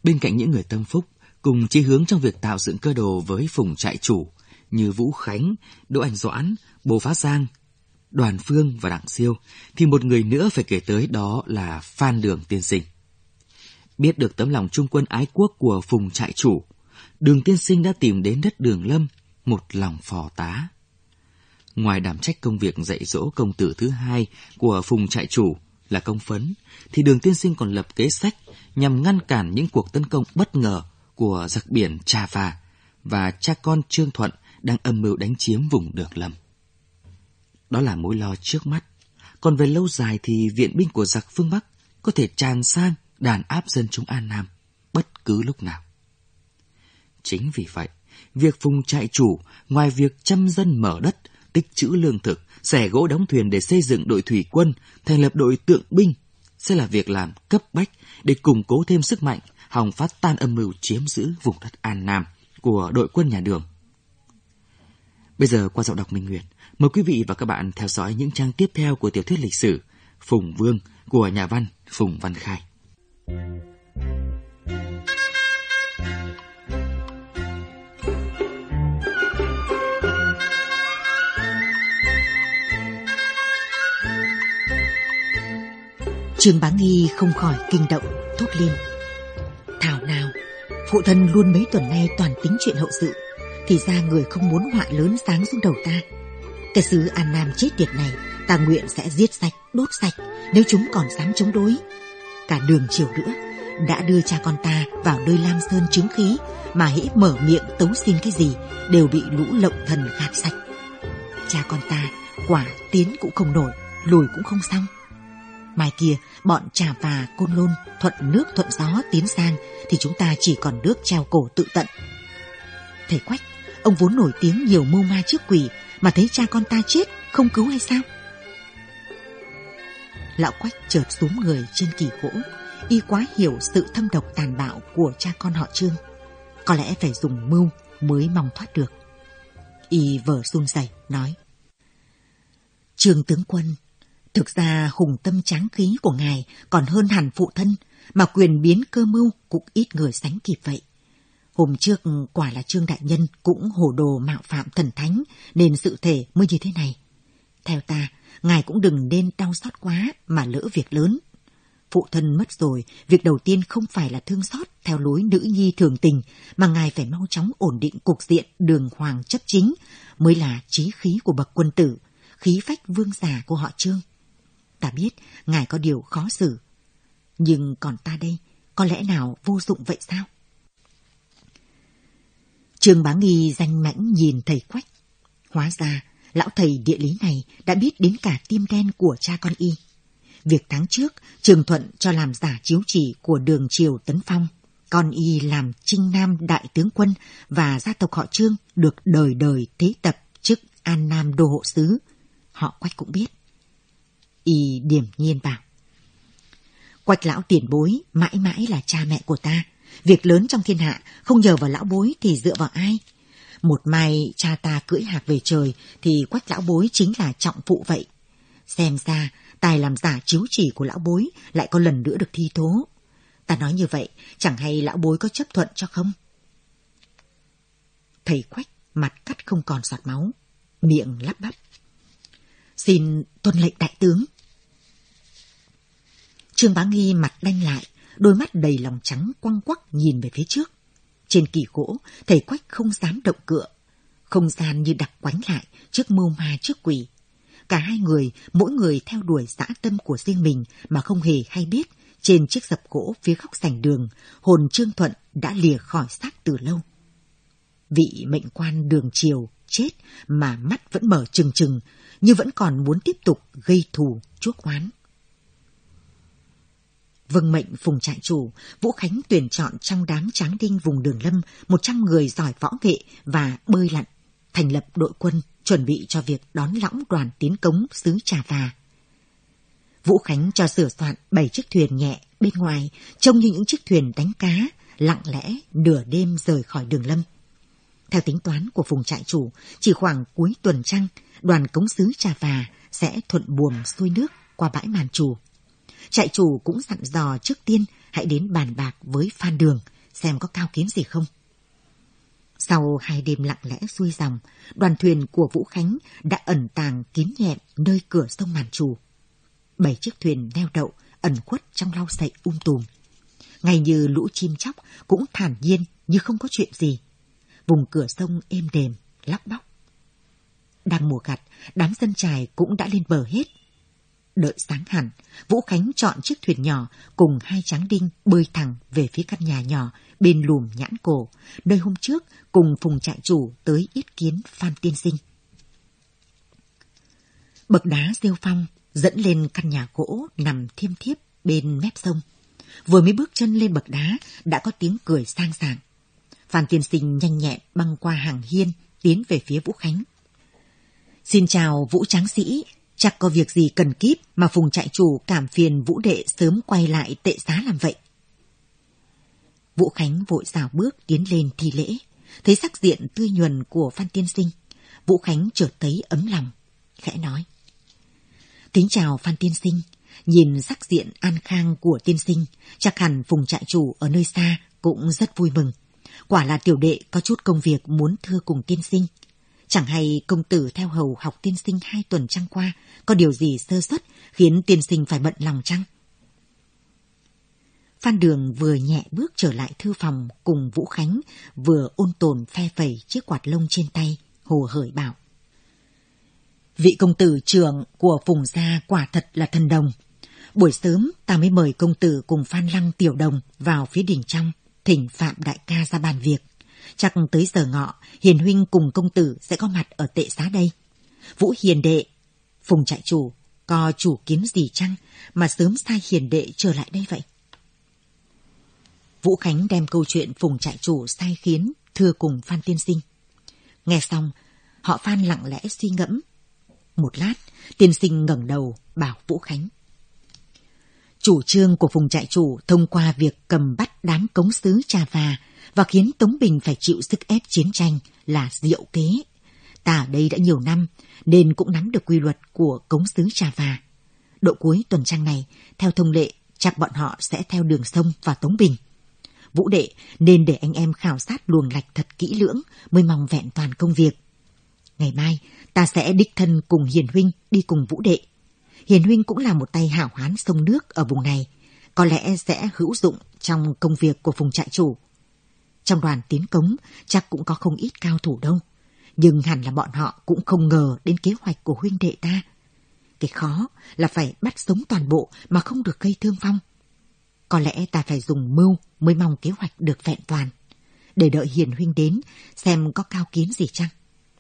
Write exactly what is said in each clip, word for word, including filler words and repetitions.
Bên cạnh những người tâm phúc cùng chí hướng trong việc tạo dựng cơ đồ với Phùng trại chủ như Vũ Khánh, Đỗ Anh Doãn, Bồ Phá Giang, Đoàn Phương và Đặng Siêu, thì một người nữa phải kể tới, đó là Phan Đường tiên sinh. Biết được tấm lòng trung quân ái quốc của Phùng trại chủ, Đường tiên sinh đã tìm đến đất Đường Lâm, một lòng phò tá. Ngoài đảm trách công việc dạy dỗ công tử thứ hai của Phùng trại chủ là Công Phấn, thì Đường tiên sinh còn lập kế sách nhằm ngăn cản những cuộc tấn công bất ngờ của giặc biển Trà Phà và cha con Trương Thuận đang âm mưu đánh chiếm vùng Đường Lâm. Đó là mối lo trước mắt. Còn về lâu dài thì viện binh của giặc phương Bắc có thể tràn sang đàn áp dân chúng An Nam bất cứ lúc nào. Chính vì vậy, việc Phùng trại chủ ngoài việc chăm dân mở đất, tích trữ lương thực, xẻ gỗ đóng thuyền để xây dựng đội thủy quân, thành lập đội tượng binh sẽ là việc làm cấp bách để củng cố thêm sức mạnh, hòng phá tan âm mưu chiếm giữ vùng đất An Nam của đội quân nhà Đường. Bây giờ qua giọng đọc Minh Nguyệt, mời quý vị và các bạn theo dõi những trang tiếp theo của tiểu thuyết lịch sử Phùng Vương của nhà văn Phùng Văn Khai. Trương Bá Nghi không khỏi kinh động, thốt lên: thảo nào, phụ thân luôn mấy tuần nay toàn tính chuyện hậu sự, thì ra người không muốn họa lớn giáng xuống đầu ta. Cái xứ An Nam chết tiệt này, ta nguyện sẽ giết sạch, đốt sạch nếu chúng còn dám chống đối. Cả Đường Triều nữa đã đưa cha con ta vào nơi Lam Sơn chứng khí, mà hễ mở miệng tấu xin cái gì đều bị lũ lộng thần gạt sạch. Cha con ta quả tiến cũng không nổi, lùi cũng không xong. Mai kia bọn Trà Phà, Côn Lôn thuận nước thuận gió tiến sang, thì chúng ta chỉ còn nước treo cổ tự tận. Thầy Quách, ông vốn nổi tiếng nhiều mưu ma trước quỷ, mà thấy cha con ta chết không cứu hay sao? Lão Quách chợt xúm người trên kỳ gỗ, y quá hiểu sự thâm độc tàn bạo của cha con họ Trương. Có lẽ phải dùng mưu mới mong thoát được. Y vờ run rẩy nói: Trương tướng quân, thực ra hùng tâm tráng khí của ngài còn hơn hẳn phụ thân, mà quyền biến cơ mưu cũng ít người sánh kịp vậy. Hôm trước quả là Trương đại nhân cũng hồ đồ mạo phạm thần thánh, nên sự thể mới như thế này. Theo ta, ngài cũng đừng nên đau xót quá mà lỡ việc lớn. Phụ thân mất rồi, việc đầu tiên không phải là thương xót theo lối nữ nhi thường tình, mà ngài phải mau chóng ổn định cục diện đường hoàng chấp chính, mới là chí khí của bậc quân tử, khí phách vương giả của họ Trương. Ta biết ngài có điều khó xử, nhưng còn ta đây, có lẽ nào vô dụng vậy sao? Trương Bá Nghi danh mãnh nhìn thầy Quách. Hóa ra, lão thầy địa lý này đã biết đến cả tim đen của cha con y. Việc tháng trước, Trường Thuận cho làm giả chiếu chỉ của Đường Triều Tấn Phong, con y làm Trinh Nam đại tướng quân và gia tộc họ Trương được đời đời thế tập chức An Nam đô hộ sứ. Họ Quách cũng biết. Y điềm nhiên bảo: Quách lão tiền bối mãi mãi là cha mẹ của ta. Việc lớn trong thiên hạ không nhờ vào lão bối thì dựa vào ai? Một mai cha ta cưỡi hạc về trời thì Quách lão bối chính là trọng phụ vậy. Xem ra tài làm giả chiếu chỉ của lão bối lại có lần nữa được thi thố. Ta nói như vậy chẳng hay lão bối có chấp thuận cho không? Thầy Quách mặt cắt không còn giọt máu, miệng lắp bắp: Xin tuân lệnh đại tướng. Trương Bá Nghi mặt đanh lại, đôi mắt đầy lòng trắng quăng quắc nhìn về phía trước. Trên kỳ gỗ, thầy Quách không dám động cựa. Không gian như đặc quánh lại trước mưu ma trước quỷ. Cả hai người, mỗi người theo đuổi dã tâm của riêng mình mà không hề hay biết, trên chiếc dập gỗ phía góc sảnh đường, hồn Trương Thuận đã lìa khỏi xác từ lâu. Vị mệnh quan Đường Triều chết mà mắt vẫn mở trừng trừng, như vẫn còn muốn tiếp tục gây thù chuốc oán. Vâng mệnh Phùng trại chủ, Vũ Khánh tuyển chọn trong đám tráng đinh vùng Đường Lâm một trăm người giỏi võ nghệ và bơi lặn, thành lập đội quân chuẩn bị cho việc đón lõng đoàn tiến cống xứ Trà Phà. Vũ Khánh cho sửa soạn bảy chiếc thuyền nhẹ bên ngoài, trông như những chiếc thuyền đánh cá, lặng lẽ nửa đêm rời khỏi Đường Lâm. Theo tính toán của Phùng trại chủ, chỉ khoảng cuối tuần trăng, đoàn cống xứ Trà Phà sẽ thuận buồm xuôi nước qua bãi Màn Trù. Trại chủ cũng dặn dò trước tiên hãy đến bàn bạc với Phan Đường, xem có cao kiến gì không. Sau hai đêm lặng lẽ xuôi dòng, đoàn thuyền của Vũ Khánh đã ẩn tàng kín nhẹm nơi cửa sông Màn Trù. Bảy chiếc thuyền neo đậu ẩn khuất trong lau sậy um tùm. Ngay như lũ chim chóc cũng thản nhiên như không có chuyện gì. Vùng cửa sông êm đềm, lóc bóc. Đang mùa gặt, đám dân chài cũng đã lên bờ hết. Đợi sáng hẳn, Vũ Khánh chọn chiếc thuyền nhỏ cùng hai tráng đinh bơi thẳng về phía căn nhà nhỏ bên lùm Nhãn Cổ, nơi hôm trước cùng Phùng trại chủ tới yết kiến Phan tiên sinh. Bậc đá rêu phong dẫn lên căn nhà gỗ nằm thiêm thiếp bên mép sông. Vừa mới bước chân lên bậc đá đã có tiếng cười sang sảng. Phan tiên sinh nhanh nhẹn băng qua hàng hiên tiến về phía Vũ Khánh. Xin chào Vũ tráng sĩ, chắc có việc gì cần kíp mà Phùng trại chủ cảm phiền Vũ đệ sớm quay lại tệ xá làm vậy. Vũ Khánh vội rào bước tiến lên thi lễ, thấy sắc diện tươi nhuần của Phan tiên sinh, Vũ Khánh chợt thấy ấm lòng, khẽ nói: Kính chào Phan tiên sinh, nhìn sắc diện an khang của tiên sinh, chắc hẳn Phùng trại chủ ở nơi xa cũng rất vui mừng. Quả là tiểu đệ có chút công việc muốn thưa cùng tiên sinh. Chẳng hay công tử theo hầu học tiên sinh hai tuần trăng qua, có điều gì sơ suất khiến tiên sinh phải bận lòng chăng? Phan Đường vừa nhẹ bước trở lại thư phòng cùng Vũ Khánh, vừa ôn tồn phe phẩy chiếc quạt lông trên tay, hồ hởi bảo: Vị công tử trưởng của Phùng gia quả thật là thần đồng. Buổi sớm ta mới mời công tử cùng Phan Lăng tiểu đồng vào phía đình trong, thỉnh Phạm đại ca ra bàn việc. Chắc tới giờ ngọ, Hiền huynh cùng công tử sẽ có mặt ở tệ xá đây. Vũ hiền đệ, Phùng trại chủ, có chủ kiến gì chăng mà sớm sai hiền đệ trở lại đây vậy? Vũ Khánh đem câu chuyện Phùng trại chủ sai khiến thưa cùng Phan tiên sinh. Nghe xong, họ Phan lặng lẽ suy ngẫm. Một lát, tiên sinh ngẩng đầu bảo Vũ Khánh: Chủ trương của Phùng trại chủ thông qua việc cầm bắt đám cống sứ Trà Và và khiến Tống Bình phải chịu sức ép chiến tranh là diệu kế. Ta ở đây đã nhiều năm nên cũng nắm được quy luật của cống sứ Trà Và. Độ cuối tuần trăng này, theo thông lệ, chắc bọn họ sẽ theo đường sông và Tống Bình. Vũ đệ nên để anh em khảo sát luồng lạch thật kỹ lưỡng mới mong vẹn toàn công việc. Ngày mai ta sẽ đích thân cùng Hiền huynh đi cùng Vũ đệ. Hiền huynh cũng là một tay hảo hán sông nước ở vùng này, có lẽ sẽ hữu dụng trong công việc của Phùng trại chủ. Trong đoàn tiến cống chắc cũng có không ít cao thủ đâu, nhưng hẳn là bọn họ cũng không ngờ đến kế hoạch của huynh đệ ta. Cái khó là phải bắt sống toàn bộ mà không được gây thương vong. Có lẽ ta phải dùng mưu mới mong kế hoạch được vẹn toàn, để đợi Hiền huynh đến xem có cao kiến gì chăng.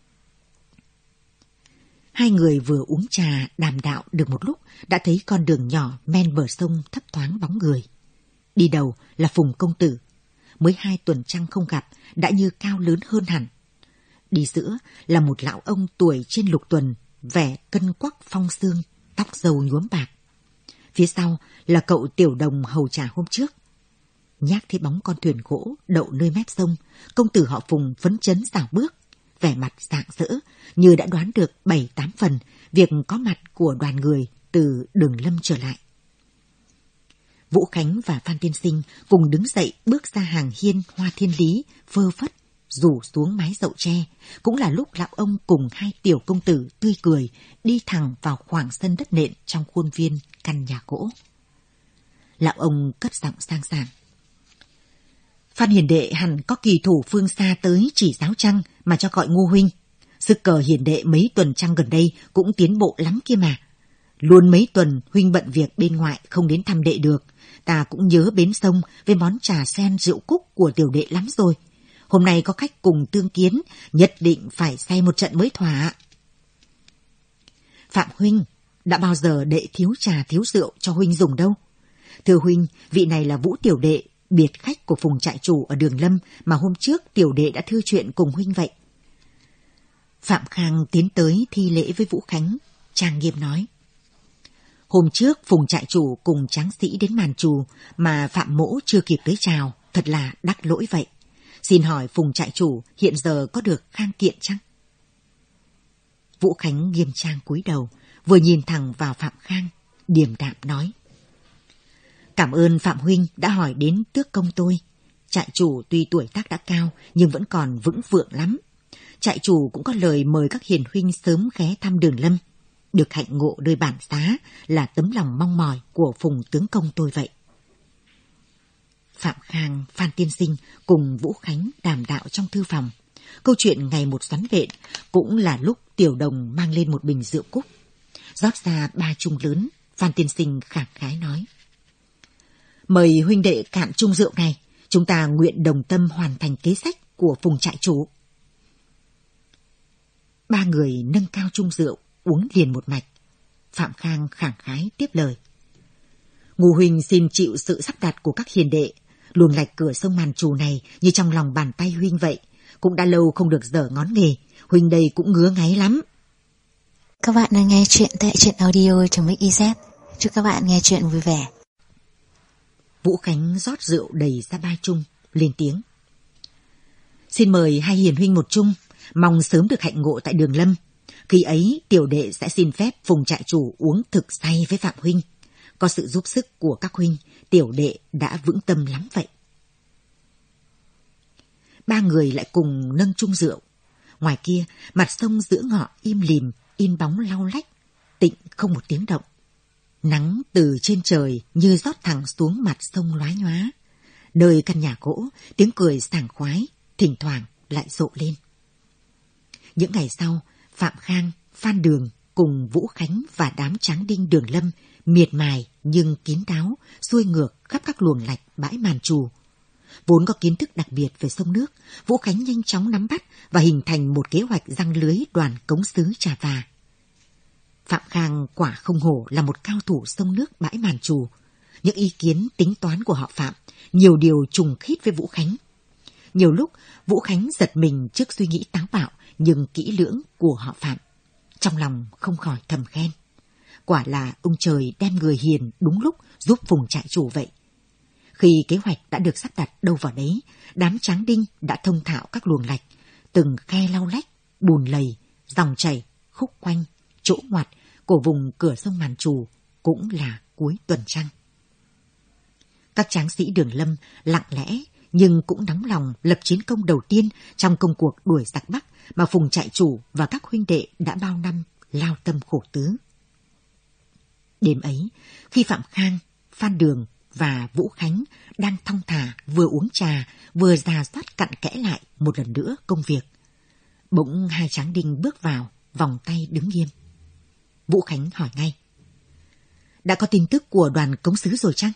Hai người vừa uống trà đàm đạo được một lúc đã thấy con đường nhỏ men bờ sông thấp thoáng bóng người. Đi đầu là Phùng công tử, mới hai tuần trăng không gặp đã như cao lớn hơn hẳn. Đi giữa là một lão ông tuổi trên lục tuần, vẻ cân quắc phong xương, tóc râu nhuốm bạc. Phía sau là cậu tiểu đồng hầu trà hôm trước. Nhác thấy bóng con thuyền gỗ đậu nơi mép sông, công tử họ Phùng phấn chấn rảo bước, vẻ mặt rạng rỡ như đã đoán được bảy tám phần việc có mặt của đoàn người từ Đường Lâm trở lại. Vũ Khánh và Phan tiên sinh cùng đứng dậy bước ra hàng hiên hoa thiên lý, phơ phất rủ xuống mái dậu tre. Cũng là lúc lão ông cùng hai tiểu công tử tươi cười đi thẳng vào khoảng sân đất nện trong khuôn viên căn nhà gỗ. Lão ông cất giọng sang sảng: Phan hiền đệ hẳn có kỳ thủ phương xa tới chỉ giáo trăng mà cho gọi Ngô huynh. Sức cờ hiền đệ mấy tuần trăng gần đây cũng tiến bộ lắm kia mà. Luôn mấy tuần huynh bận việc bên ngoại không đến thăm đệ được. Ta cũng nhớ bến sông với món trà sen rượu cúc của tiểu đệ lắm rồi. Hôm nay có khách cùng tương kiến, nhất định phải say một trận mới thỏa. Phạm huynh, đã bao giờ đệ thiếu trà thiếu rượu cho huynh dùng đâu. Thưa huynh, vị này là Vũ tiểu đệ, biệt khách của Phùng trại chủ ở Đường Lâm mà hôm trước tiểu đệ đã thư chuyện cùng huynh vậy. Phạm Khang tiến tới thi lễ với Vũ Khánh, trang nghiêm nói: Hôm trước Phùng trại chủ cùng tráng sĩ đến Màn Trù mà Phạm mỗ chưa kịp tới chào, thật là đắc lỗi vậy. Xin hỏi Phùng trại chủ hiện giờ có được khang kiện chăng? Vũ Khánh nghiêm trang cúi đầu, vừa nhìn thẳng vào Phạm Khang, điềm đạm nói: Cảm ơn Phạm huynh đã hỏi đến tước công tôi. Trại chủ tuy tuổi tác đã cao nhưng vẫn còn vững vượng lắm. Trại chủ cũng có lời mời các hiền huynh sớm ghé thăm Đường Lâm. Được hạnh ngộ nơi bản xá là tấm lòng mong mỏi của Phùng tướng công tôi vậy. Phạm Khang, Phan tiên sinh cùng Vũ Khánh đàm đạo trong thư phòng. Câu chuyện ngày một xoắn vện cũng là lúc Tiểu Đồng mang lên một bình rượu cúc. Rót ra ba chung lớn, Phan tiên sinh khẳng khái nói: "Mời huynh đệ cạn chung rượu này, chúng ta nguyện đồng tâm hoàn thành kế sách của Phùng trại chủ." Ba người nâng cao chung rượu, uống liền một mạch. Phạm Khang khẳng khái tiếp lời: "Ngô huynh xin chịu sự sắp đặt của các hiền đệ. Luồng lạch cửa sông Màn Trù này như trong lòng bàn tay huynh vậy. Cũng đã lâu không được dở ngón nghề, huynh đây cũng ngứa ngáy lắm." Các bạn đang nghe chuyện tại truyện audio chấm xyz. Chúc các bạn nghe chuyện vui vẻ. Vũ Khánh rót rượu đầy ra ba chung, lên tiếng: "Xin mời hai hiền huynh một chung, mong sớm được hạnh ngộ tại Đường Lâm. Khi ấy tiểu đệ sẽ xin phép Phùng trại chủ uống thực say với Phạm huynh. Có sự giúp sức của các huynh, tiểu đệ đã vững tâm lắm vậy." Ba người lại cùng nâng chung rượu. Ngoài kia, mặt sông giữa ngọ im lìm, in bóng lau lách, tịnh không một tiếng động. Nắng từ trên trời như rót thẳng xuống mặt sông lóa nhóa. Nơi căn nhà gỗ, tiếng cười sảng khoái, thỉnh thoảng lại rộ lên. Những ngày sau, Phạm Khang, Phan Đường cùng Vũ Khánh và đám tráng đinh Đường Lâm miệt mài nhưng kín đáo xuôi ngược khắp các luồng lạch bãi Màn Trù. Vốn có kiến thức đặc biệt về sông nước, Vũ Khánh nhanh chóng nắm bắt và hình thành một kế hoạch giăng lưới đoàn cống sứ Trà Và. Phạm Khang quả không hổ là một cao thủ sông nước bãi Màn Trù. Những ý kiến tính toán của họ Phạm nhiều điều trùng khít với Vũ Khánh. Nhiều lúc Vũ Khánh giật mình trước suy nghĩ táo bạo nhưng kỹ lưỡng của họ Phạm. Trong lòng không khỏi thầm khen: quả là ông trời đem người hiền đúng lúc giúp Phùng trại chủ vậy. Khi kế hoạch đã được sắp đặt đâu vào đấy, đám tráng đinh đã thông thạo các luồng lạch, từng khe lau lách, bùn lầy, dòng chảy, khúc quanh, chỗ ngoặt của vùng cửa sông Màn Trù cũng là cuối tuần trăng. Các tráng sĩ Đường Lâm lặng lẽ nhưng cũng nóng lòng lập chiến công đầu tiên trong công cuộc đuổi giặc Bắc mà Phùng trại chủ và các huynh đệ đã bao năm lao tâm khổ tứ. Đêm ấy, khi Phạm Khang, Phan Đường và Vũ Khánh đang thong thả vừa uống trà vừa rà soát cặn kẽ lại một lần nữa công việc, bỗng hai tráng đinh bước vào, vòng tay đứng nghiêm. Vũ Khánh hỏi ngay: "Đã có tin tức của đoàn cống sứ rồi chăng?"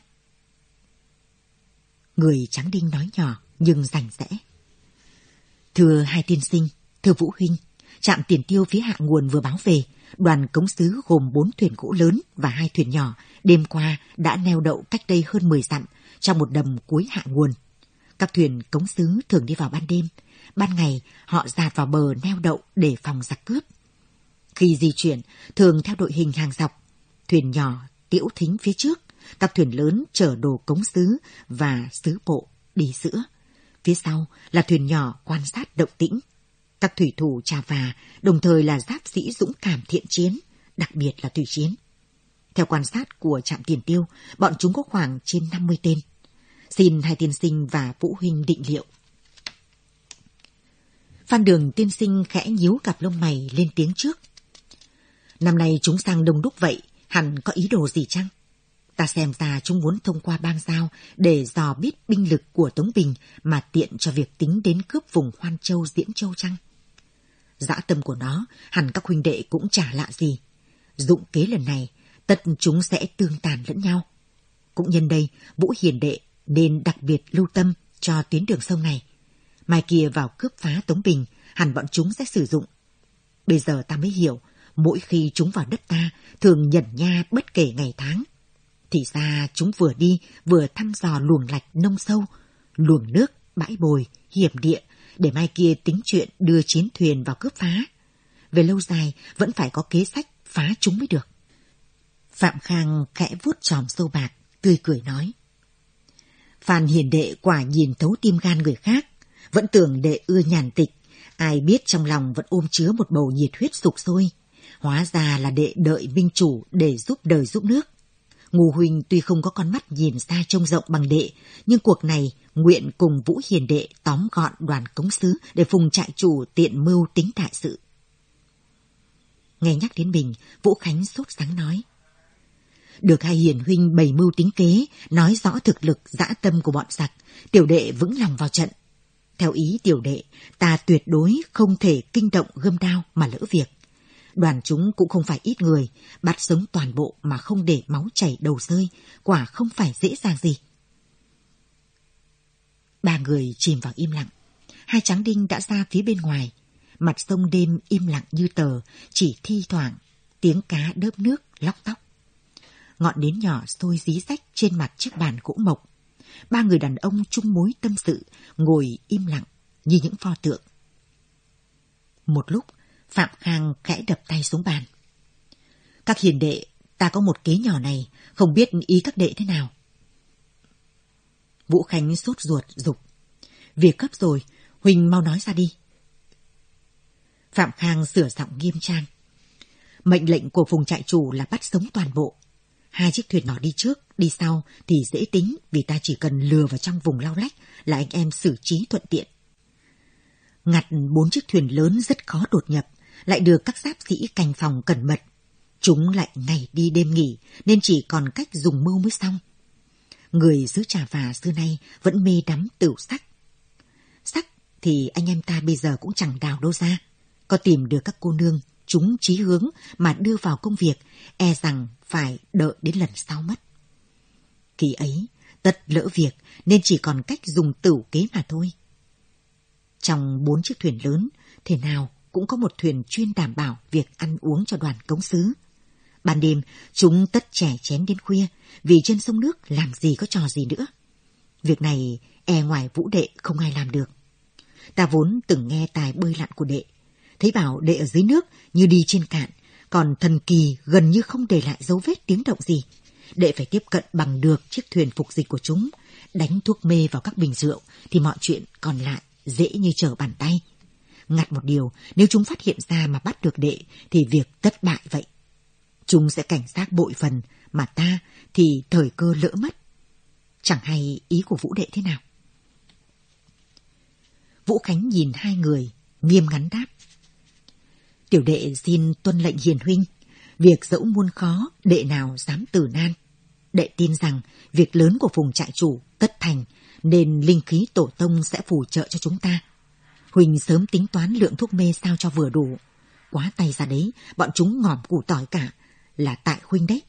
Người tráng đinh nói nhỏ nhưng rành rẽ: "Thưa hai tiên sinh, thưa Vũ huynh, trạm tiền tiêu phía hạ nguồn vừa báo về, đoàn cống sứ gồm bốn thuyền gỗ lớn và hai thuyền nhỏ đêm qua đã neo đậu cách đây hơn mười dặm trong một đầm cuối hạ nguồn. Các thuyền cống sứ thường đi vào ban đêm, ban ngày họ dạt vào bờ neo đậu để phòng giặc cướp. Khi di chuyển thường theo đội hình hàng dọc, thuyền nhỏ tiễu thính phía trước, các thuyền lớn chở đồ cống sứ và sứ bộ đi giữa. Phía sau là thuyền nhỏ quan sát động tĩnh. Các thủy thủ Trà Và đồng thời là giáp sĩ dũng cảm thiện chiến, đặc biệt là thủy chiến. Theo quan sát của trạm tiền tiêu, bọn chúng có khoảng trên năm mươi tên. Xin hai tiên sinh và Vũ huynh định liệu." Phan Đường tiên sinh khẽ nhíu cặp lông mày lên tiếng trước: "Năm nay chúng sang đông đúc vậy, hẳn có ý đồ gì chăng? Ta xem ra chúng muốn thông qua bang giao để dò biết binh lực của Tống Bình mà tiện cho việc tính đến cướp vùng Hoan Châu, Diễn Châu chăng? Dã tâm của nó hẳn các huynh đệ cũng chả lạ gì. Dụng kế lần này, tất chúng sẽ tương tàn lẫn nhau. Cũng nhân đây, Vũ hiền đệ nên đặc biệt lưu tâm cho tuyến đường sông này. Mai kia vào cướp phá Tống Bình, hẳn bọn chúng sẽ sử dụng. Bây giờ ta mới hiểu, mỗi khi chúng vào đất ta, thường nhẩn nha bất kể ngày tháng. Thì ra chúng vừa đi vừa thăm dò luồng lạch nông sâu, luồng nước, bãi bồi, hiểm địa, để mai kia tính chuyện đưa chiến thuyền vào cướp phá. Về lâu dài vẫn phải có kế sách phá chúng mới được." Phạm Khang khẽ vuốt chòm sâu bạc, tươi cười nói: "Phan hiền đệ quả nhìn thấu tim gan người khác, vẫn tưởng đệ ưa nhàn tịch, ai biết trong lòng vẫn ôm chứa một bầu nhiệt huyết sục sôi. Hóa ra là đệ đợi minh chủ để giúp đời giúp nước. Ngô huynh tuy không có con mắt nhìn xa trông rộng bằng đệ, nhưng cuộc này nguyện cùng Vũ hiền đệ tóm gọn đoàn cống sứ để Phùng trại chủ tiện mưu tính đại sự. Nghe nhắc đến mình, Vũ Khánh sốt sắng nói: được hai hiền huynh bày mưu tính kế, nói rõ thực lực dã tâm của bọn giặc, tiểu đệ vững lòng vào trận. Theo ý tiểu đệ, ta tuyệt đối không thể kinh động gươm đao mà lỡ việc. Đoàn chúng cũng không phải ít người, bắt sống toàn bộ mà không để máu chảy đầu rơi, quả không phải dễ dàng gì. Ba người chìm vào im lặng. Hai tráng đinh đã ra phía bên ngoài. Mặt sông đêm im lặng như tờ, chỉ thi thoảng tiếng cá đớp nước lóc tóc. Ngọn nến nhỏ sôi rí rách trên mặt chiếc bàn gỗ mộc. Ba người đàn ông chung mối tâm sự, ngồi im lặng như những pho tượng. Một lúc, Phạm Khang khẽ đập tay xuống bàn. Các hiền đệ, ta có một kế nhỏ này, không biết ý các đệ thế nào. Vũ Khánh sốt ruột giục: việc cấp rồi, huynh mau nói ra đi. Phạm Khang sửa giọng nghiêm trang: mệnh lệnh của Phùng trại chủ là bắt sống toàn bộ. Hai chiếc thuyền nhỏ đi trước, đi sau thì dễ tính, vì ta chỉ cần lừa vào trong vùng lau lách là anh em xử trí thuận tiện. Ngặt bốn chiếc thuyền lớn rất khó đột nhập, lại được các giáp sĩ canh phòng cẩn mật. Chúng lại ngày đi đêm nghỉ, nên chỉ còn cách dùng mưu mới xong. Người xứ Trà Và xưa nay vẫn mê đắm tửu sắc. Sắc thì anh em ta bây giờ cũng chẳng đào đâu ra. Có tìm được các cô nương chúng chí hướng mà đưa vào công việc, e rằng phải đợi đến lần sau mất. Khi ấy, tất lỡ việc nên chỉ còn cách dùng tửu kế mà thôi. Trong bốn chiếc thuyền lớn, thế nào cũng có một thuyền chuyên đảm bảo việc ăn uống cho đoàn cống sứ. Ban đêm, chúng tất chè chén đến khuya, vì trên sông nước làm gì có trò gì nữa. Việc này e ngoài Vũ đệ không ai làm được. Ta vốn từng nghe tài bơi lặn của đệ, thấy bảo đệ ở dưới nước như đi trên cạn, còn thần kỳ gần như không để lại dấu vết tiếng động gì. Đệ phải tiếp cận bằng được chiếc thuyền phục dịch của chúng, đánh thuốc mê vào các bình rượu thì mọi chuyện còn lại dễ như trở bàn tay. Ngặt một điều, nếu chúng phát hiện ra mà bắt được đệ thì việc tất bại vậy. Chúng sẽ cảnh giác bội phần, mà ta thì thời cơ lỡ mất. Chẳng hay ý của Vũ đệ thế nào. Vũ Khánh nhìn hai người, nghiêm ngắn đáp: tiểu đệ xin tuân lệnh hiền huynh. Việc dẫu muôn khó, đệ nào dám từ nan. Đệ tin rằng việc lớn của Phùng trại chủ tất thành, nên linh khí tổ tông sẽ phù trợ cho chúng ta. Huynh sớm tính toán lượng thuốc mê sao cho vừa đủ. Quá tay ra đấy, bọn chúng ngỏm củ tỏi cả, là tại huynh đấy.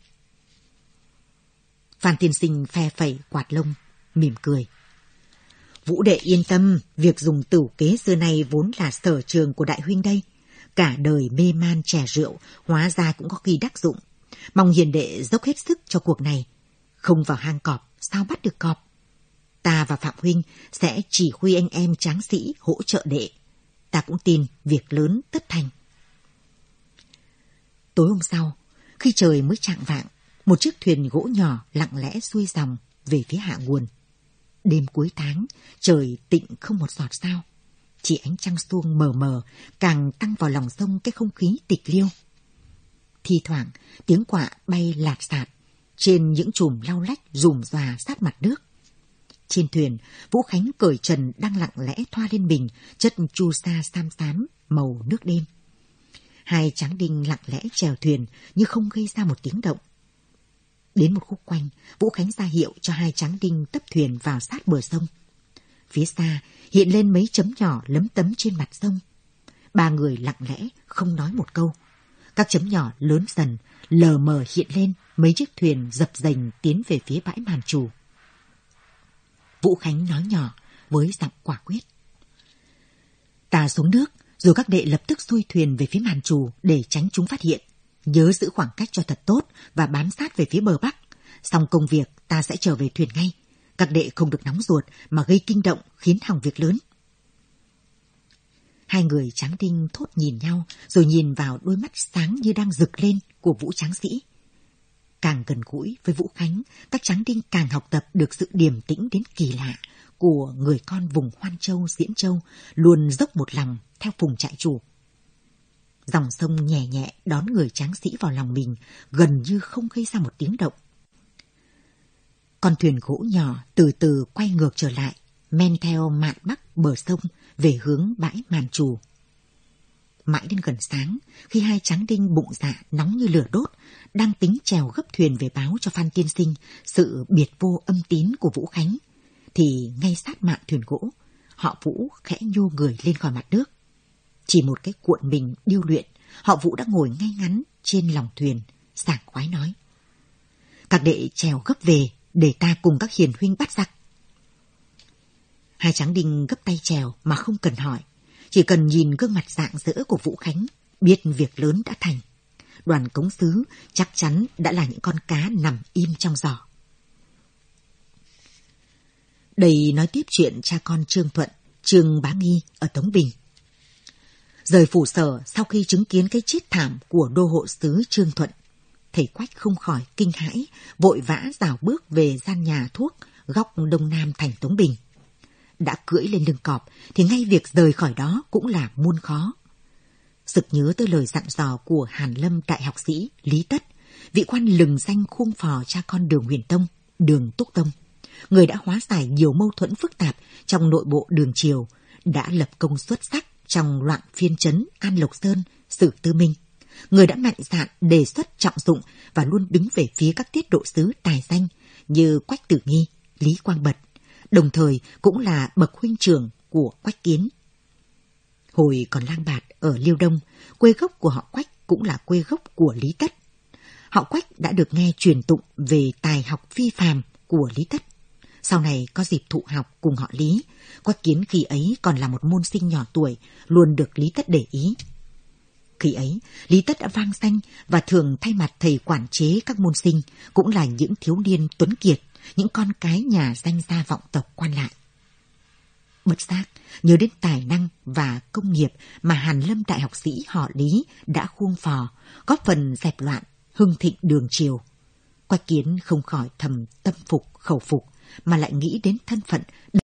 Phan tiên sinh phe phẩy quạt lông, mỉm cười: Vũ đệ yên tâm, việc dùng tửu kế xưa nay vốn là sở trường của đại huynh đây. Cả đời mê man chè rượu, hóa ra cũng có khi đắc dụng. Mong hiền đệ dốc hết sức cho cuộc này. Không vào hang cọp, sao bắt được cọp? Ta và Phạm huynh sẽ chỉ huy anh em tráng sĩ hỗ trợ đệ. Ta cũng tin việc lớn tất thành. Tối hôm sau, khi trời mới chạng vạng, một chiếc thuyền gỗ nhỏ lặng lẽ xuôi dòng về phía hạ nguồn. Đêm cuối tháng, trời tịnh không một giọt sao. Chỉ ánh trăng suông mờ mờ càng tăng vào lòng sông cái không khí tịch liêu. Thi thoảng tiếng quạ bay lạt xạt trên những chùm lau lách rùm rà sát mặt nước. Trên thuyền, Vũ Khánh cởi trần đang lặng lẽ thoa lên mình chất chu sa xám xám màu nước đêm. Hai tráng đinh lặng lẽ chèo thuyền như không gây ra một tiếng động. Đến một khúc quanh, Vũ Khánh ra hiệu cho hai tráng đinh tấp thuyền vào sát bờ sông. Phía xa hiện lên mấy chấm nhỏ lấm tấm trên mặt sông. Ba người lặng lẽ không nói một câu. Các chấm nhỏ lớn dần, lờ mờ hiện lên mấy chiếc thuyền dập dềnh tiến về phía bãi màn trù. Vũ Khánh nói nhỏ với giọng quả quyết: Ta xuống nước, rồi các đệ lập tức xuôi thuyền về phía màn trù để tránh chúng phát hiện. Nhớ giữ khoảng cách cho thật tốt và bám sát về phía bờ bắc. Xong công việc ta sẽ trở về thuyền ngay. Các đệ không được nóng ruột mà gây kinh động khiến hỏng việc lớn. Hai người tráng đinh thốt nhìn nhau, rồi nhìn vào đôi mắt sáng như đang rực lên của Vũ tráng sĩ. Càng gần gũi với Vũ Khánh, các tráng đinh càng học tập được sự điềm tĩnh đến kỳ lạ của người con vùng Hoan Châu, Diễn Châu, luôn dốc một lòng theo Phùng trại chủ. Dòng sông nhẹ nhẹ đón người tráng sĩ vào lòng mình, gần như không gây ra một tiếng động. Con thuyền gỗ nhỏ từ từ quay ngược trở lại, men theo mạn bắc bờ sông về hướng bãi Màn Trù. Mãi đến gần sáng, khi hai tráng đinh bụng dạ nóng như lửa đốt, đang tính chèo gấp thuyền về báo cho Phan tiên sinh sự biệt vô âm tín của Vũ Khánh, thì ngay sát mạn thuyền gỗ, họ Vũ khẽ nhô người lên khỏi mặt nước. Chỉ một cái cuộn mình điêu luyện, họ Vũ đã ngồi ngay ngắn trên lòng thuyền, sảng khoái nói: "Các đệ chèo gấp về, để ta cùng các hiền huynh bắt giặc." Hai tráng đinh gấp tay chèo mà không cần hỏi, chỉ cần nhìn gương mặt rạng rỡ của Vũ Khánh, biết việc lớn đã thành. Đoàn cống sứ chắc chắn đã là những con cá nằm im trong giỏ. Đây nói tiếp chuyện cha con Trương Thuận, Trương Bá Nghi ở Tống Bình. Rời phủ sở sau khi chứng kiến cái chết thảm của đô hộ sứ Trương Thuận, thầy Quách không khỏi kinh hãi, vội vã rảo bước về gian nhà thuốc góc đông nam thành Tống Bình. Đã cưỡi lên lưng cọp thì ngay việc rời khỏi đó cũng là muôn khó. Sực nhớ tới lời dặn dò của Hàn Lâm đại học sĩ Lý Tất, vị quan lừng danh khuông phò cha con Đường Huyền Tông, Đường Túc Tông, người đã hóa giải nhiều mâu thuẫn phức tạp trong nội bộ Đường Triều, đã lập công xuất sắc trong loạn phiên trấn An Lộc Sơn, Sử Tư Minh, người đã mạnh dạn đề xuất trọng dụng và luôn đứng về phía các tiết độ sứ tài danh như Quách Tử Nghi, Lý Quang Bật, đồng thời cũng là bậc huynh trưởng của Quách Kiến. Hồi còn lang bạt ở Liêu Đông, quê gốc của họ Quách cũng là quê gốc của Lý Tất. Họ Quách đã được nghe truyền tụng về tài học phi phàm của Lý Tất. Sau này có dịp thụ học cùng họ Lý, Quách Kiến khi ấy còn là một môn sinh nhỏ tuổi, luôn được Lý Tất để ý. Khi ấy, Lý Tất đã vang danh và thường thay mặt thầy quản chế các môn sinh, cũng là những thiếu niên tuấn kiệt, những con cái nhà danh gia vọng tộc quan lại. Bất giác, nhớ đến tài năng và công nghiệp mà Hàn Lâm đại học sĩ họ Lý đã khuông phò, góp phần dẹp loạn, hưng thịnh Đường Triều, Quách Kiến không khỏi thầm tâm phục khẩu phục, mà lại nghĩ đến thân phận